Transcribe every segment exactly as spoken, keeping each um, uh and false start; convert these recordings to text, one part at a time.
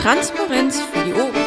Transparenz für die Ohren.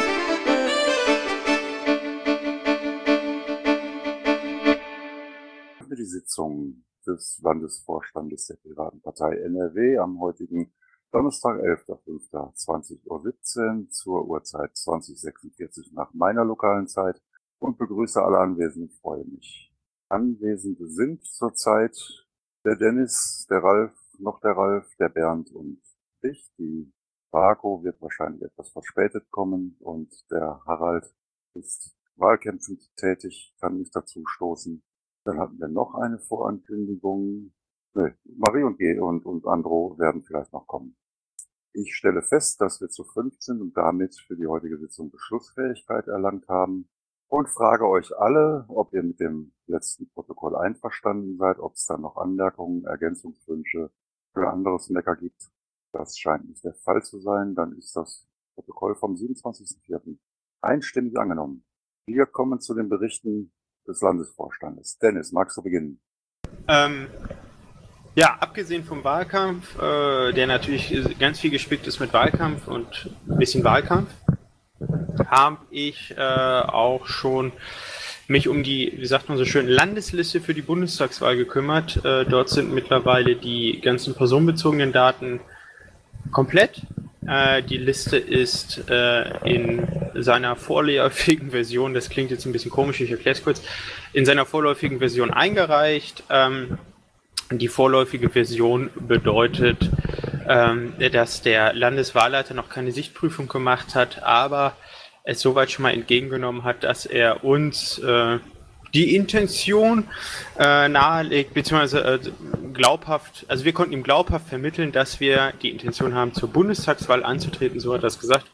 Die Sitzung des Landesvorstandes der Piratenpartei N R W am heutigen Donnerstag, elfter fünfter zwanzig Uhr siebzehn zur Uhrzeit zwanzig Uhr sechsundvierzig nach meiner lokalen Zeit und begrüße alle Anwesenden, freue mich. Anwesende sind zurzeit der Dennis, der Ralf, noch der Ralf, der Bernd und ich. Die Marco wird wahrscheinlich etwas verspätet kommen und der Harald ist wahlkämpfend tätig, kann nicht dazu stoßen. Dann hatten wir noch eine Vorankündigung. Nee, Marie und G und, und Andro werden vielleicht noch kommen. Ich stelle fest, dass wir zu fünft sind und damit für die heutige Sitzung Beschlussfähigkeit erlangt haben und frage euch alle, ob ihr mit dem letzten Protokoll einverstanden seid, ob es da noch Anmerkungen, Ergänzungswünsche für anderes Mecker gibt. Das scheint nicht der Fall zu sein. Dann ist das Protokoll vom siebenundzwanzigsten vierten einstimmig angenommen. Wir kommen zu den Berichten des Landesvorstandes. Dennis, magst du beginnen? Ähm, ja, abgesehen vom Wahlkampf, äh, der natürlich ganz viel gespickt ist mit Wahlkampf und ein bisschen Wahlkampf, habe ich äh, auch schon mich um die, wie sagt man so schön, Landesliste für die Bundestagswahl gekümmert. Äh, dort sind mittlerweile die ganzen personenbezogenen Daten komplett. Äh, die Liste ist äh, in seiner vorläufigen Version, das klingt jetzt ein bisschen komisch, ich erkläre es kurz, in seiner vorläufigen Version eingereicht. Ähm, die vorläufige Version bedeutet, ähm, dass der Landeswahlleiter noch keine Sichtprüfung gemacht hat, aber es soweit schon mal entgegengenommen hat, dass er uns äh, die Intention äh, nahelegt, beziehungsweise äh, glaubhaft, also wir konnten ihm glaubhaft vermitteln, dass wir die Intention haben, zur Bundestagswahl anzutreten, so hat er es gesagt.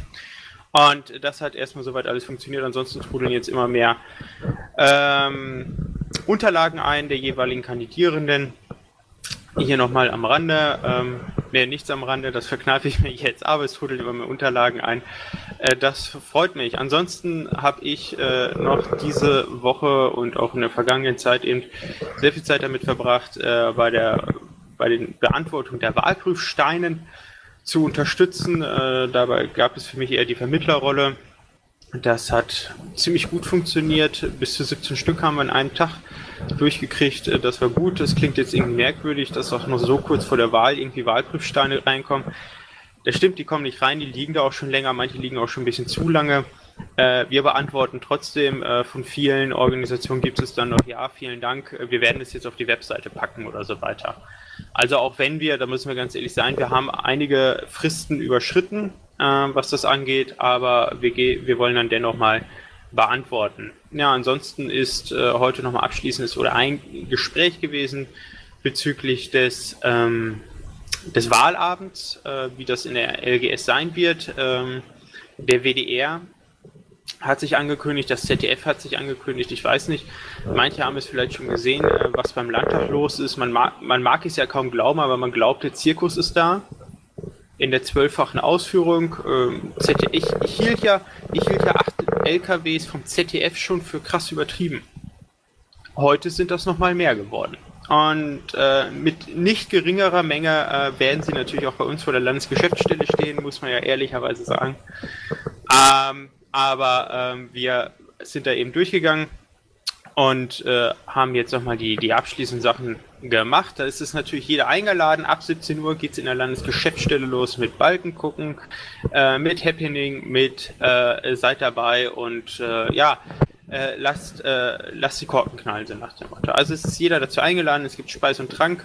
Und das hat erstmal soweit alles funktioniert, ansonsten trudeln jetzt immer mehr ähm, Unterlagen ein der jeweiligen Kandidierenden. Hier nochmal am Rande, ähm, nee, nichts am Rande, das verkneife ich mir jetzt, aber es trudelt immer mehr Unterlagen ein. Äh, das freut mich. Ansonsten habe ich äh, noch diese Woche und auch in der vergangenen Zeit eben sehr viel Zeit damit verbracht, äh, bei der bei den Beantwortung der Wahlprüfsteinen zu unterstützen. Äh, dabei gab es für mich eher die Vermittlerrolle. Das hat ziemlich gut funktioniert. Bis zu siebzehn Stück haben wir in einem Tag durchgekriegt. Das war gut. Das klingt jetzt irgendwie merkwürdig, dass auch noch so kurz vor der Wahl irgendwie Wahlprüfsteine reinkommen. Das stimmt, die kommen nicht rein, die liegen da auch schon länger, manche liegen auch schon ein bisschen zu lange. Äh, wir beantworten trotzdem, äh, von vielen Organisationen gibt es dann noch, ja, vielen Dank, wir werden es jetzt auf die Webseite packen oder so weiter. Also auch wenn wir, da müssen wir ganz ehrlich sein, wir haben einige Fristen überschritten, äh, was das angeht, aber wir, ge- wir wollen dann dennoch mal beantworten. Ja, ansonsten ist äh, heute nochmal abschließendes oder ein Gespräch gewesen bezüglich des, ähm, des Wahlabends, äh, wie das in der L G S sein wird. Ähm, der W D R hat sich angekündigt, das Z D F hat sich angekündigt, ich weiß nicht, manche haben es vielleicht schon gesehen, äh, was beim Landtag los ist. Man mag, man mag es ja kaum glauben, aber man glaubt, der Zirkus ist da. In der zwölffachen Ausführung. Ähm, Z D F, ich, ich, hielt ja, ich hielt ja acht L K Ws vom Z D F schon für krass übertrieben. Heute sind das nochmal mehr geworden. Und äh, mit nicht geringerer Menge äh, werden sie natürlich auch bei uns vor der Landesgeschäftsstelle stehen, muss man ja ehrlicherweise sagen. Ähm, aber ähm, wir sind da eben durchgegangen und äh, haben jetzt nochmal die, die abschließenden Sachen gemacht. Da ist es natürlich jeder eingeladen. Ab siebzehn Uhr geht es in der Landesgeschäftsstelle los mit Balken gucken, äh, mit Happening, mit äh, seid dabei und äh, ja, äh, lasst, äh, lasst die Korken knallen, so nach dem Motto. Also es ist jeder dazu eingeladen, es gibt Speis und Trank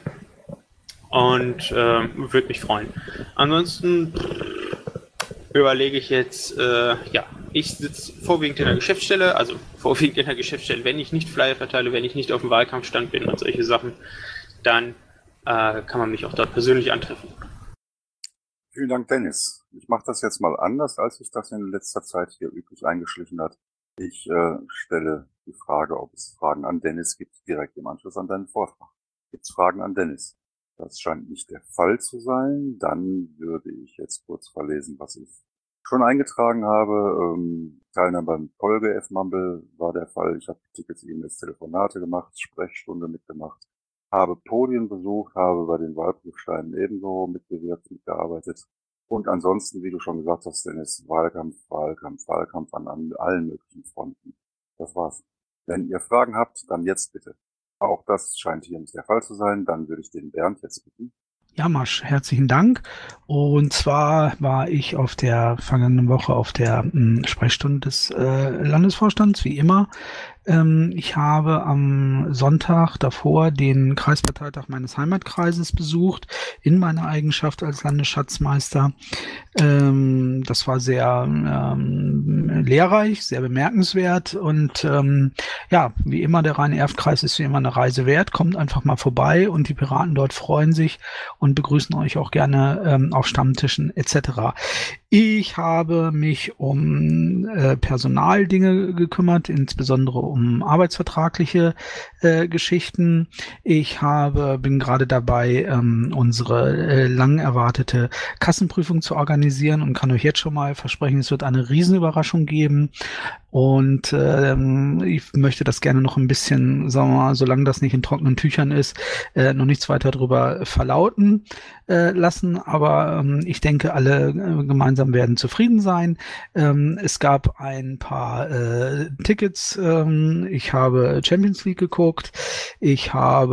und äh, würde mich freuen. Ansonsten überlege ich jetzt, äh, ja, ich sitze vorwiegend in der Geschäftsstelle, also vorwiegend in der Geschäftsstelle, wenn ich nicht Flyer verteile, wenn ich nicht auf dem Wahlkampfstand bin und solche Sachen, dann äh, kann man mich auch dort persönlich antreffen. Vielen Dank, Dennis. Ich mache das jetzt mal anders, als sich das in letzter Zeit hier üblich eingeschlichen hat. Ich äh, stelle die Frage, ob es Fragen an Dennis gibt, direkt im Anschluss an deinen Vortrag. Gibt es Fragen an Dennis? Das scheint nicht der Fall zu sein. Dann würde ich jetzt kurz verlesen, was ich schon eingetragen habe. Ähm, Teilnahme beim Folge F Mumble war der Fall. Ich habe Tickets, E-Mails, Telefonate gemacht, Sprechstunde mitgemacht, habe Podien besucht, habe bei den Wahlprüfsteinen ebenso mitgewirkt, mitgearbeitet. Und ansonsten, wie du schon gesagt hast, Dennis, Wahlkampf, Wahlkampf, Wahlkampf an, an allen möglichen Fronten. Das war's. Wenn ihr Fragen habt, dann jetzt bitte. Auch das scheint hier nicht der Fall zu sein. Dann würde ich den Bernd jetzt bitten. Ja, Masch, herzlichen Dank. Und zwar war ich auf der vergangenen Woche auf der mh, Sprechstunde des äh, Landesvorstands, wie immer. Ähm, ich habe am Sonntag davor den Kreisparteitag meines Heimatkreises besucht, in meiner Eigenschaft als Landesschatzmeister. Ähm, das war sehr ähm, lehrreich, sehr bemerkenswert und ähm, ja, wie immer, der Rhein-Erft-Kreis ist wie immer eine Reise wert. Kommt einfach mal vorbei und die Piraten dort freuen sich und begrüßen euch auch gerne ähm, auf Stammtischen et cetera. Ich habe mich um äh, Personaldinge gekümmert, insbesondere um arbeitsvertragliche äh, Geschichten. Ich habe bin gerade dabei, ähm, unsere äh, lang erwartete Kassenprüfung zu organisieren und kann euch jetzt schon mal versprechen, es wird eine Riesenüberraschung geben. Und ähm, ich möchte das gerne noch ein bisschen, sagen wir mal, solange das nicht in trockenen Tüchern ist, äh, noch nichts weiter drüber verlauten äh, lassen. Aber ähm, ich denke, alle äh, gemeinsam werden zufrieden sein. Ähm, es gab ein paar äh, Tickets. Ähm, ich habe Champions League geguckt. Ich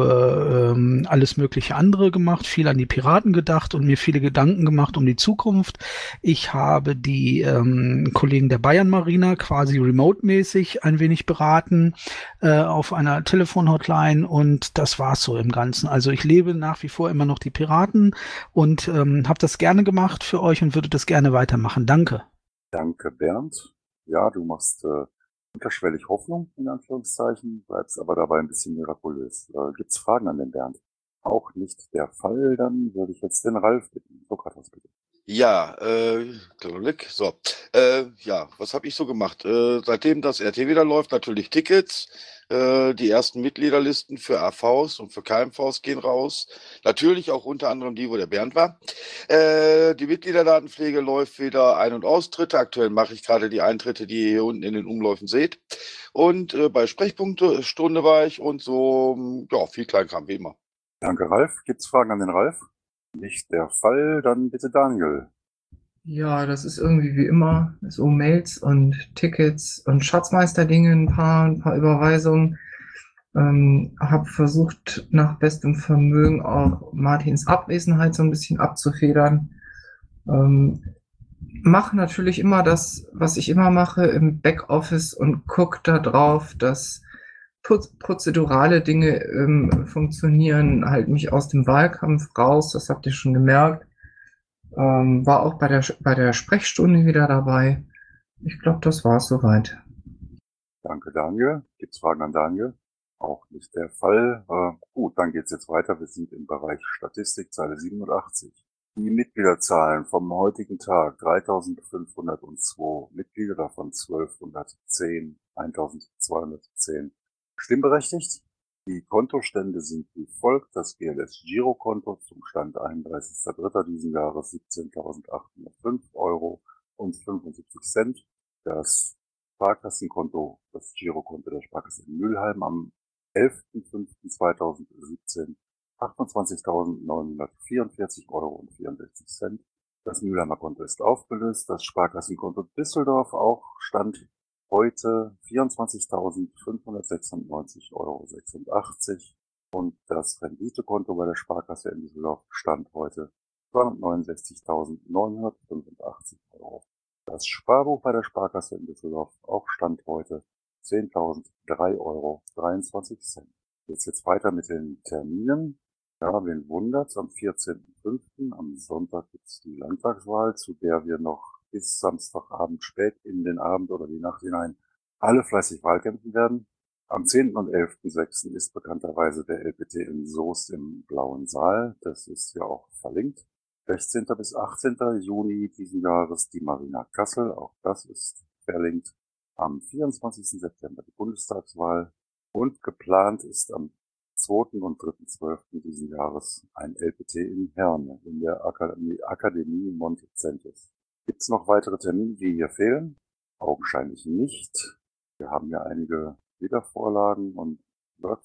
habe ähm, alles mögliche andere gemacht, viel an die Piraten gedacht und mir viele Gedanken gemacht um die Zukunft. Ich habe die ähm, Kollegen der Bayern Marina quasi remote-mäßig ein wenig beraten äh, auf einer Telefon-Hotline und das war's so im Ganzen. Also ich lebe nach wie vor immer noch die Piraten und ähm, habe das gerne gemacht für euch und würde das gerne weitermachen. Danke. Danke, Bernd. Ja, du machst äh, unterschwellig Hoffnung, in Anführungszeichen, bleibst aber dabei ein bisschen mirakulös. Äh, gibt's Fragen an den Bernd? Auch nicht der Fall, dann würde ich jetzt den Ralf bitten. Sokrates, bitte. Ja, äh, Klick, so. Äh, ja, was habe ich so gemacht? Äh, seitdem das R T wieder läuft, natürlich Tickets. Äh, die ersten Mitgliederlisten für A Vs und für K M Vs gehen raus. Natürlich auch unter anderem die, wo der Bernd war. Äh, die Mitgliederdatenpflege läuft wieder Ein- und Austritte. Aktuell mache ich gerade die Eintritte, die ihr hier unten in den Umläufen seht. Und äh, bei Sprechpunktstunde war ich und so, ja, viel Kleinkram wie immer. Danke, Ralf. Gibt's Fragen an den Ralf? Nicht der Fall, dann bitte Daniel. Ja, das ist irgendwie wie immer so Mails und Tickets und Schatzmeisterdinge, ein paar, ein paar Überweisungen. Ähm, habe versucht, nach bestem Vermögen auch Martins Abwesenheit so ein bisschen abzufedern. Ähm, mache natürlich immer das, was ich immer mache im Backoffice und gucke da drauf, dass Putz, prozedurale Dinge ähm, funktionieren, halt mich aus dem Wahlkampf raus, das habt ihr schon gemerkt. Ähm, war auch bei der, bei der Sprechstunde wieder dabei. Ich glaube, das war es soweit. Danke, Daniel. Gibt's Fragen an Daniel? Auch nicht der Fall. Äh, gut, dann geht's jetzt weiter. Wir sind im Bereich Statistik, Zeile siebenundachtzig. Die Mitgliederzahlen vom heutigen Tag, dreitausendfünfhundertzwei Mitglieder, davon zwölfhundertzehn, eintausendzweihundertzehn stimmberechtigt. Die Kontostände sind wie folgt: das G L S-Girokonto zum Stand einunddreißigster dritter diesen Jahres siebzehntausendachthundertfünf Euro und fünfundsiebzig Cent. Das Sparkassenkonto, das Girokonto der Sparkasse in Mülheim am elfter fünfter zweitausendsiebzehn achtundzwanzigtausendneunhundertvierundvierzig Euro und vierundsechzig Cent. Das Mülheimer Konto ist aufgelöst. Das Sparkassenkonto Düsseldorf auch Stand heute vierundzwanzigtausendfünfhundertsechsundneunzig Euro sechsundachtzig. Und das Renditekonto bei der Sparkasse in Düsseldorf Stand heute zweihundertneunundsechzigtausendneunhundertfünfundachtzig Euro. Das Sparbuch bei der Sparkasse in Düsseldorf auch Stand heute zehntausenddrei Euro dreiundzwanzig Cent. Jetzt jetzt weiter mit den Terminen. Ja, wen wundert's? Am vierzehnten fünften am Sonntag gibt's die Landtagswahl, zu der wir noch bis Samstagabend spät in den Abend oder die Nacht hinein alle fleißig Wahlkämpfen werden. Am zehnten und elften sechsten ist bekannterweise der L P T in Soest im Blauen Saal. Das ist ja auch verlinkt. sechzehnten bis achtzehnten Juni diesen Jahres die Marina Kassel. Auch das ist verlinkt. Am vierundzwanzigsten September die Bundestagswahl. Und geplant ist am zweiten und dritten zwölften diesen Jahres ein L P T in Herne in der Akademie, Akademie Montezentis. Gibt es noch weitere Termine, die hier fehlen? Augenscheinlich nicht. Wir haben ja einige Wiedervorlagen und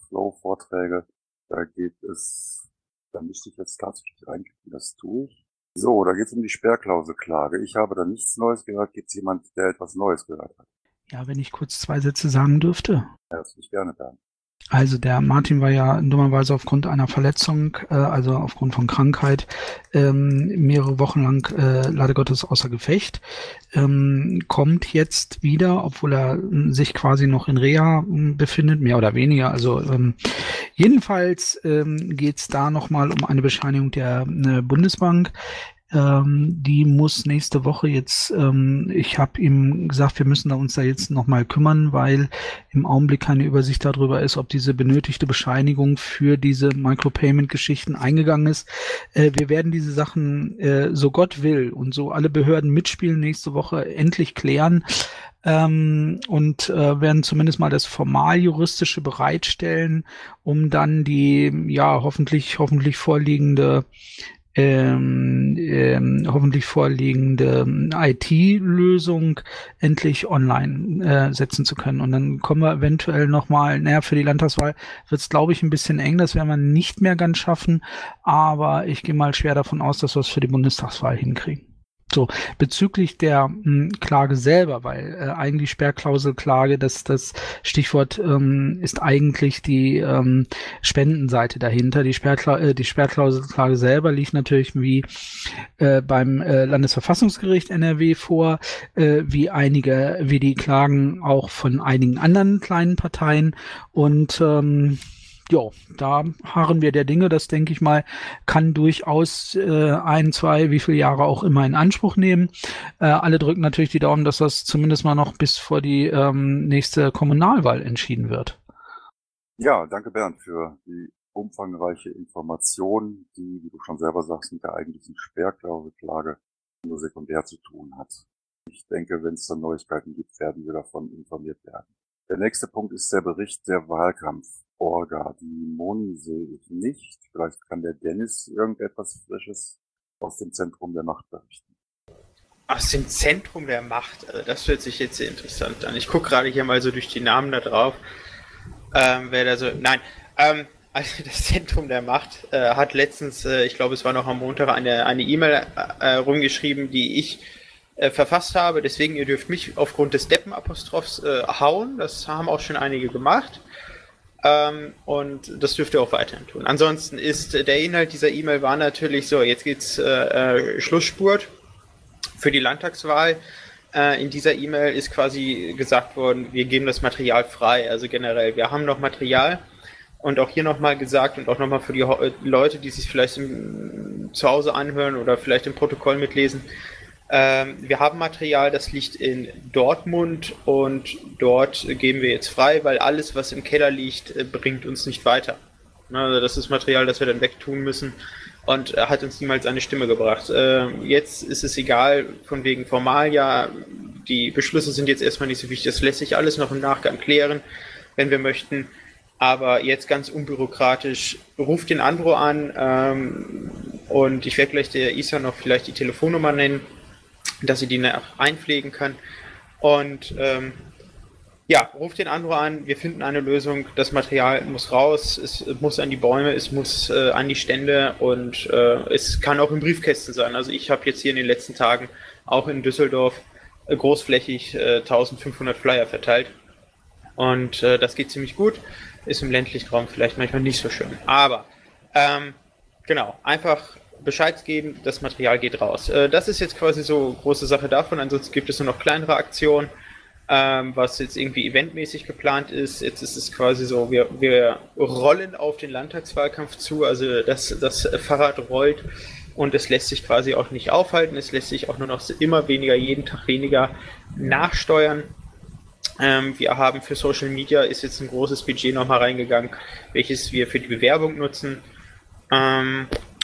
Workflow-Vorträge. Da geht es, da müsste ich jetzt tatsächlich reinklicken, das tue ich. So, da geht es um die Sperrklauselklage. Ich habe da nichts Neues gehört. Gibt es jemand, der etwas Neues gehört hat? Ja, wenn ich kurz zwei Sätze sagen dürfte. Herzlich gerne, Dan. Also der Martin war ja dummerweise aufgrund einer Verletzung, äh, also aufgrund von Krankheit, ähm, mehrere Wochen lang äh, leider Gottes außer Gefecht. Ähm, kommt jetzt wieder, obwohl er äh, sich quasi noch in Reha äh, befindet, mehr oder weniger. Also ähm, jedenfalls ähm, geht es da nochmal um eine Bescheinigung der äh, Bundesbank. Ähm, die muss nächste Woche jetzt, ähm, ich habe ihm gesagt, wir müssen da uns da jetzt nochmal kümmern, weil im Augenblick keine Übersicht darüber ist, ob diese benötigte Bescheinigung für diese Micropayment-Geschichten eingegangen ist. Äh, wir werden diese Sachen, äh, so Gott will und so alle Behörden mitspielen, nächste Woche endlich klären. Ähm, und äh, werden zumindest mal das formal-juristische bereitstellen, um dann die, ja, hoffentlich, hoffentlich vorliegende Ähm, ähm, hoffentlich vorliegende I T-Lösung endlich online äh, setzen zu können. Und dann kommen wir eventuell nochmal, naja, für die Landtagswahl wird es, glaube ich, ein bisschen eng, das werden wir nicht mehr ganz schaffen, aber ich gehe mal schwer davon aus, dass wir es für die Bundestagswahl hinkriegen. So, bezüglich der mh, Klage selber, weil äh, eigentlich Sperrklauselklage, das, das Stichwort ähm, ist eigentlich die ähm, Spendenseite dahinter. Die, Sperrkla äh, die Sperrklauselklage selber liegt natürlich wie äh, beim äh, Landesverfassungsgericht N R W vor, äh, wie einige, wie die Klagen auch von einigen anderen kleinen Parteien und ähm, ja, da harren wir der Dinge. Das, denke ich mal, kann durchaus äh, ein, zwei, wie viele Jahre auch immer in Anspruch nehmen. Äh, alle drücken natürlich die Daumen, dass das zumindest mal noch bis vor die ähm, nächste Kommunalwahl entschieden wird. Ja, danke Bernd für die umfangreiche Information, die, wie du schon selber sagst, mit der eigentlichen Sperrklauselklage nur sekundär zu tun hat. Ich denke, wenn es dann Neuigkeiten gibt, werden wir davon informiert werden. Der nächste Punkt ist der Bericht der Wahlkampf-Orga. Die Moni sehe ich nicht. Vielleicht kann der Dennis irgendetwas Frisches aus dem Zentrum der Macht berichten. Aus dem Zentrum der Macht? Also das hört sich jetzt sehr interessant an. Ich gucke gerade hier mal so durch die Namen da drauf. Ähm, wer da so... Nein, ähm, also das Zentrum der Macht äh, hat letztens, äh, ich glaube es war noch am Montag, eine eine E-Mail äh, rumgeschrieben, die ich Äh, verfasst habe, deswegen ihr dürft mich aufgrund des Deppen-Apostrophs äh, hauen, das haben auch schon einige gemacht ähm, und das dürft ihr auch weiterhin tun. Ansonsten ist äh, der Inhalt dieser E-Mail war natürlich so, jetzt geht's äh, äh, Schlussspurt für die Landtagswahl. Äh, in dieser E-Mail ist quasi gesagt worden, wir geben das Material frei, also generell, wir haben noch Material und auch hier nochmal gesagt und auch nochmal für die Ho- Leute, die sich vielleicht im, zu Hause anhören oder vielleicht im Protokoll mitlesen. Ähm, wir haben Material, das liegt in Dortmund und dort geben wir jetzt frei, weil alles, was im Keller liegt, äh, bringt uns nicht weiter. Also das ist Material, das wir dann wegtun müssen und äh, hat uns niemals eine Stimme gebracht. Äh, jetzt ist es egal, von wegen Formalia, die Beschlüsse sind jetzt erstmal nicht so wichtig, das lässt sich alles noch im Nachgang klären, wenn wir möchten. Aber jetzt ganz unbürokratisch, ruft den Andro an ähm, und ich werde gleich der Isa noch vielleicht die Telefonnummer nennen, dass sie die einpflegen kann. Und ähm, ja, ruft den Andro an, wir finden eine Lösung, das Material muss raus, es muss an die Bäume, es muss äh, an die Stände und äh, es kann auch in Briefkästen sein. Also ich habe jetzt hier in den letzten Tagen auch in Düsseldorf äh, großflächig äh, eintausendfünfhundert Flyer verteilt. Und äh, das geht ziemlich gut, ist im ländlichen Raum vielleicht manchmal nicht so schön. Aber ähm, genau, einfach Bescheid geben, das Material geht raus. Äh, das ist jetzt quasi so große Sache davon, ansonsten gibt es nur noch kleinere Aktionen, ähm, was jetzt irgendwie eventmäßig geplant ist. Jetzt ist es quasi so, wir, wir rollen auf den Landtagswahlkampf zu, also das, das Fahrrad rollt und es lässt sich quasi auch nicht aufhalten, es lässt sich auch nur noch immer weniger, jeden Tag weniger nachsteuern. Ähm, wir haben für Social Media ist jetzt ein großes Budget nochmal reingegangen, welches wir für die Bewerbung nutzen. Ähm,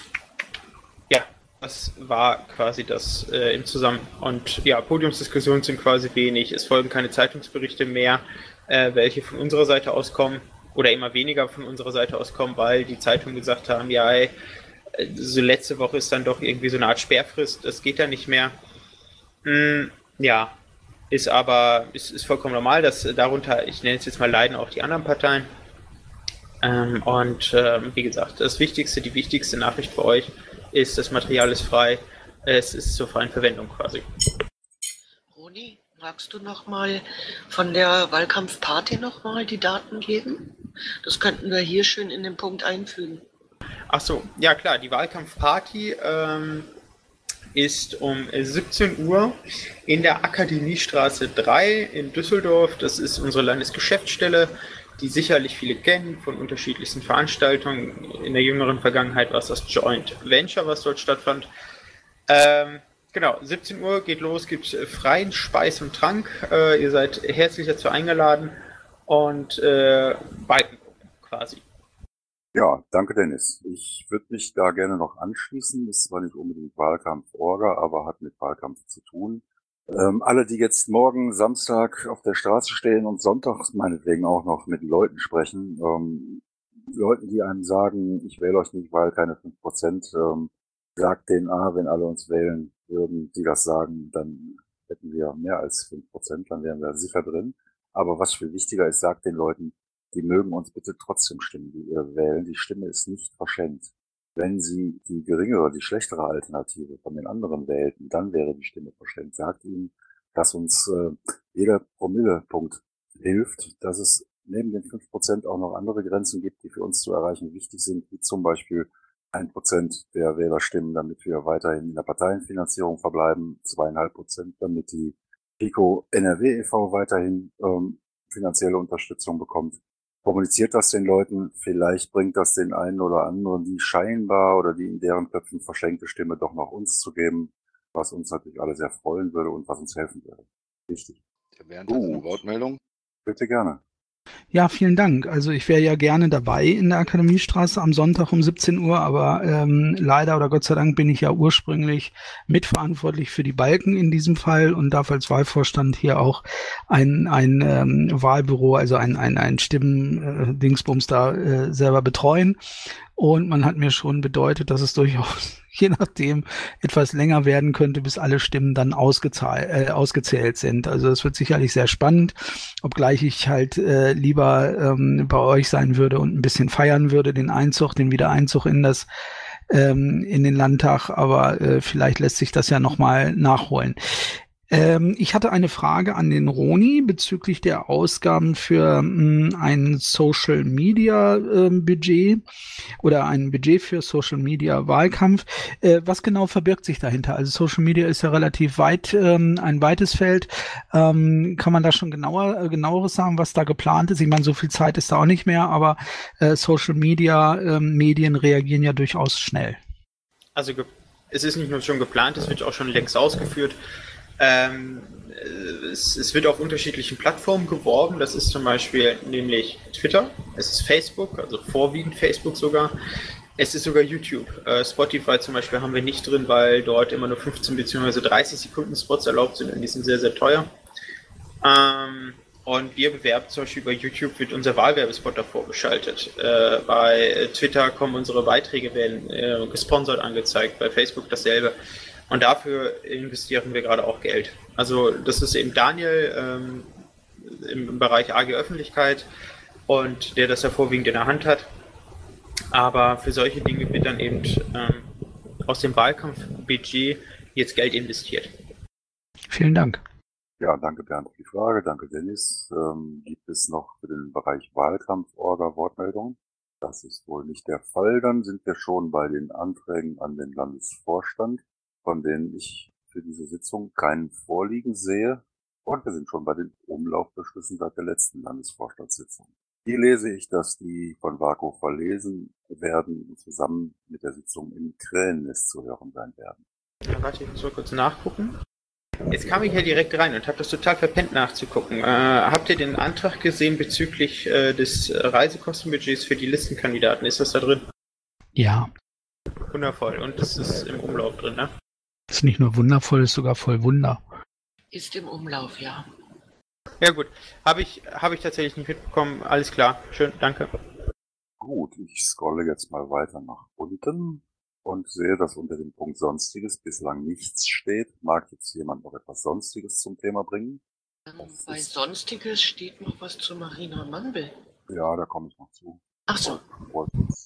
Das war quasi das äh, im Zusammen. Und ja, Podiumsdiskussionen sind quasi wenig. Es folgen keine Zeitungsberichte mehr, äh, welche von unserer Seite aus kommen oder immer weniger von unserer Seite aus kommen, weil die Zeitungen gesagt haben, ja, ey, so letzte Woche ist dann doch irgendwie so eine Art Sperrfrist, das geht dann nicht mehr. Hm, ja, ist aber, ist, ist vollkommen normal, dass darunter, ich nenne es jetzt mal, leiden auch die anderen Parteien. Ähm, und ähm, wie gesagt, das Wichtigste, die wichtigste Nachricht für euch ist, das Material ist frei Es ist zur freien Verwendung quasi. Roni, magst du noch mal von der Wahlkampfparty noch mal die Daten geben? Das könnten wir hier schön in den Punkt einfügen. Ach so, ja klar, die Wahlkampfparty ähm, ist um siebzehn Uhr in der Akademiestraße drei in Düsseldorf. Das ist unsere Landesgeschäftsstelle, die sicherlich viele kennen von unterschiedlichsten Veranstaltungen. In der jüngeren Vergangenheit war es das Joint Venture, was dort stattfand. Ähm, genau, siebzehn Uhr geht los, gibt freien Speis und Trank. Äh, ihr seid herzlich dazu eingeladen und äh, Balken quasi. Ja, danke Dennis. Ich würde mich da gerne noch anschließen. Ist zwar nicht unbedingt Wahlkampf-Orga, aber hat mit Wahlkampf zu tun. Ähm, alle, die jetzt morgen Samstag auf der Straße stehen und Sonntag meinetwegen auch noch mit Leuten sprechen, ähm, Leuten, die einem sagen, ich wähle euch nicht, weil keine fünf Prozent, ähm, sagt denen, ah, wenn alle uns wählen würden, die das sagen, dann hätten wir mehr als fünf Prozent, dann wären wir sicher drin. Aber was viel wichtiger ist, sagt den Leuten, die mögen uns bitte trotzdem stimmen, die ihr wählen. Die Stimme ist nicht verschenkt. Wenn sie die geringere, die schlechtere Alternative von den anderen wählten, dann wäre die Stimme verschenkt. Sagt ihnen, dass uns äh, jeder Promillepunkt hilft, dass es neben den fünf Prozent auch noch andere Grenzen gibt, die für uns zu erreichen wichtig sind, wie zum Beispiel ein Prozent der Wählerstimmen, damit wir weiterhin in der Parteienfinanzierung verbleiben, zweieinhalb Prozent, damit die Pico N R W e V weiterhin ähm, finanzielle Unterstützung bekommt. Kommuniziert das den Leuten, vielleicht bringt das den einen oder anderen, die scheinbar oder die in deren Köpfen verschenkte Stimme doch noch uns zu geben, was uns natürlich alle sehr freuen würde und was uns helfen würde. Wichtig. Der Bernd hat eine Wortmeldung. Bitte gerne. Ja, vielen Dank. Also ich wäre ja gerne dabei in der Akademiestraße am Sonntag um siebzehn Uhr, aber ähm, leider oder Gott sei Dank bin ich ja ursprünglich mitverantwortlich für die Balken in diesem Fall und darf als Wahlvorstand hier auch ein, ein ähm, Wahlbüro, also ein, ein, ein Stimmen-Dingsbums da äh, selber betreuen. Und man hat mir schon bedeutet, dass es durchaus, je nachdem, etwas länger werden könnte, bis alle Stimmen dann ausgezahlt, äh, ausgezählt sind. Also es wird sicherlich sehr spannend, obgleich ich halt äh, lieber ähm, bei euch sein würde und ein bisschen feiern würde, den Einzug, den Wiedereinzug in das ähm, in den Landtag, aber äh, vielleicht lässt sich das ja nochmal nachholen. Ähm, ich hatte eine Frage an den Roni bezüglich der Ausgaben für mh, ein Social Media äh, Budget oder ein Budget für Social Media Wahlkampf. Äh, was genau verbirgt sich dahinter? Also Social Media ist ja relativ weit, ähm, ein weites Feld. Ähm, kann man da schon genauer, äh, genaueres sagen, was da geplant ist? Ich meine, so viel Zeit ist da auch nicht mehr, aber äh, Social Media äh, Medien reagieren ja durchaus schnell. Also es ist nicht nur schon geplant, es wird auch schon längst ausgeführt. Ähm, es, es wird auf unterschiedlichen Plattformen geworben. Das ist zum Beispiel nämlich Twitter, es ist Facebook, also vorwiegend Facebook sogar. Es ist sogar YouTube. Äh, Spotify zum Beispiel haben wir nicht drin, weil dort immer nur fünfzehn bzw. dreißig Sekunden Spots erlaubt sind und die sind sehr, sehr teuer. Ähm, und wir bewerben zum Beispiel bei YouTube, wird unser Wahlwerbespot davor geschaltet. Äh, bei Twitter kommen unsere Beiträge, werden äh, gesponsert angezeigt, bei Facebook dasselbe. Und dafür investieren wir gerade auch Geld. Also das ist eben Daniel ähm, im Bereich A G Öffentlichkeit und der das ja vorwiegend in der Hand hat. Aber für solche Dinge wird dann eben ähm, aus dem Wahlkampfbudget jetzt Geld investiert. Vielen Dank. Ja, danke Bernd für die Frage, danke Dennis. Ähm, gibt es noch für den Bereich Wahlkampf-Orga Wortmeldungen? Das ist wohl nicht der Fall. Dann sind wir schon bei den Anträgen an den Landesvorstand, von denen ich für diese Sitzung keinen vorliegen sehe. Und wir sind schon bei den Umlaufbeschlüssen seit der letzten Landesvorstandssitzung. Hier lese ich, dass die von Vaco verlesen werden und zusammen mit der Sitzung im Krähennest zu hören sein werden. Ja, warte, ich muss mal kurz nachgucken. Jetzt kam ich ja direkt rein und habe das total verpennt nachzugucken. Äh, habt ihr den Antrag gesehen bezüglich äh, des Reisekostenbudgets für die Listenkandidaten? Ist das da drin? Ja. Wundervoll. Und das ist im Umlauf drin, ne? Ist nicht nur wundervoll, ist sogar voll Wunder. Ist im Umlauf, ja. Ja gut, habe ich, hab ich tatsächlich nicht mitbekommen. Alles klar, schön, danke. Gut, ich scrolle jetzt mal weiter nach unten und sehe, dass unter dem Punkt Sonstiges bislang nichts steht. Mag jetzt jemand noch etwas Sonstiges zum Thema bringen? Ähm, bei Sonstiges steht noch was zu Marina Mandel. Ja, da komme ich noch zu. Ach so. Bevor ich jetzt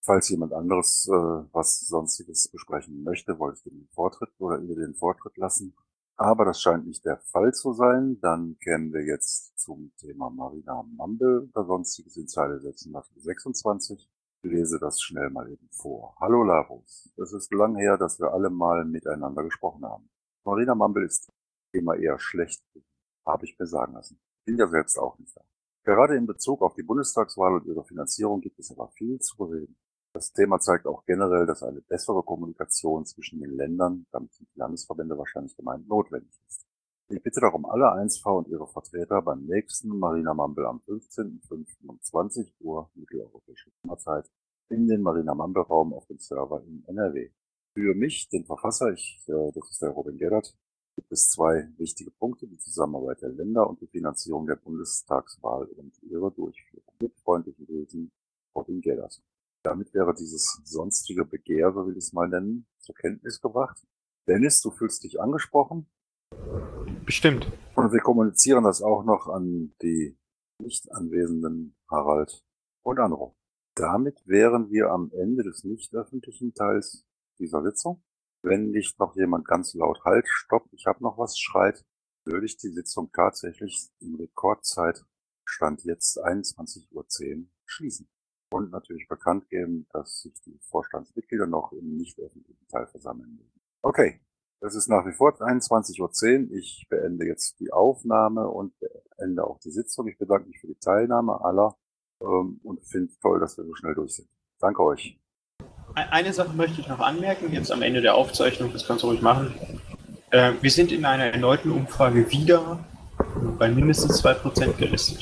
Falls jemand anderes äh, was Sonstiges besprechen möchte, wollte ich den Vortritt oder ihr den Vortritt lassen. Aber das scheint nicht der Fall zu sein. Dann kämen wir jetzt zum Thema Marina Mumble oder Sonstiges in Zeile sechshundertsechsundzwanzig. Ich lese das schnell mal eben vor. Hallo Lavos, es ist lang her, dass wir alle mal miteinander gesprochen haben. Marina Mumble ist immer eher schlecht, habe ich mir sagen lassen. Bin ja selbst auch nicht da. Gerade in Bezug auf die Bundestagswahl und ihre Finanzierung gibt es aber viel zu bereden. Das Thema zeigt auch generell, dass eine bessere Kommunikation zwischen den Ländern, damit sind die Landesverbände wahrscheinlich gemeint, notwendig ist. Ich bitte darum alle eins V und ihre Vertreter beim nächsten Marina Mumble am fünfzehnten fünften um zwanzig Uhr mitteleuropäische Zeit in den Marina Mumble Raum auf dem Server in N R W. Für mich, den Verfasser, ich, äh, das ist der Robin Gerhard, gibt es zwei wichtige Punkte, die Zusammenarbeit der Länder und die Finanzierung der Bundestagswahl und ihre Durchführung. Mit freundlichen Grüßen, Robin Gerhard. Damit wäre dieses sonstige Begehr, so will ich es mal nennen, zur Kenntnis gebracht. Dennis, du fühlst dich angesprochen. Bestimmt. Und wir kommunizieren das auch noch an die nicht anwesenden Harald und Anro. Damit wären wir am Ende des nicht öffentlichen Teils dieser Sitzung. Wenn nicht noch jemand ganz laut Halt, Stopp, ich habe noch was schreit, würde ich die Sitzung tatsächlich in Rekordzeit, Stand jetzt einundzwanzig Uhr zehn, schließen. Und natürlich bekannt geben, dass sich die Vorstandsmitglieder noch im nicht öffentlichen Teil versammeln müssen. Okay, das ist nach wie vor einundzwanzig Uhr zehn. Ich beende jetzt die Aufnahme und beende auch die Sitzung. Ich bedanke mich für die Teilnahme aller ähm, und finde es toll, dass wir so schnell durch sind. Danke euch. Eine Sache möchte ich noch anmerken, jetzt am Ende der Aufzeichnung, das kannst du ruhig machen. Äh, wir sind in einer erneuten Umfrage wieder bei mindestens zwei Prozent gelistet.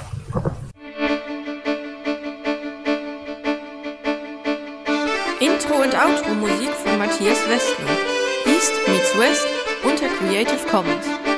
Intro- und Outro-Musik von Matthias Westner. East meets West unter Creative Commons.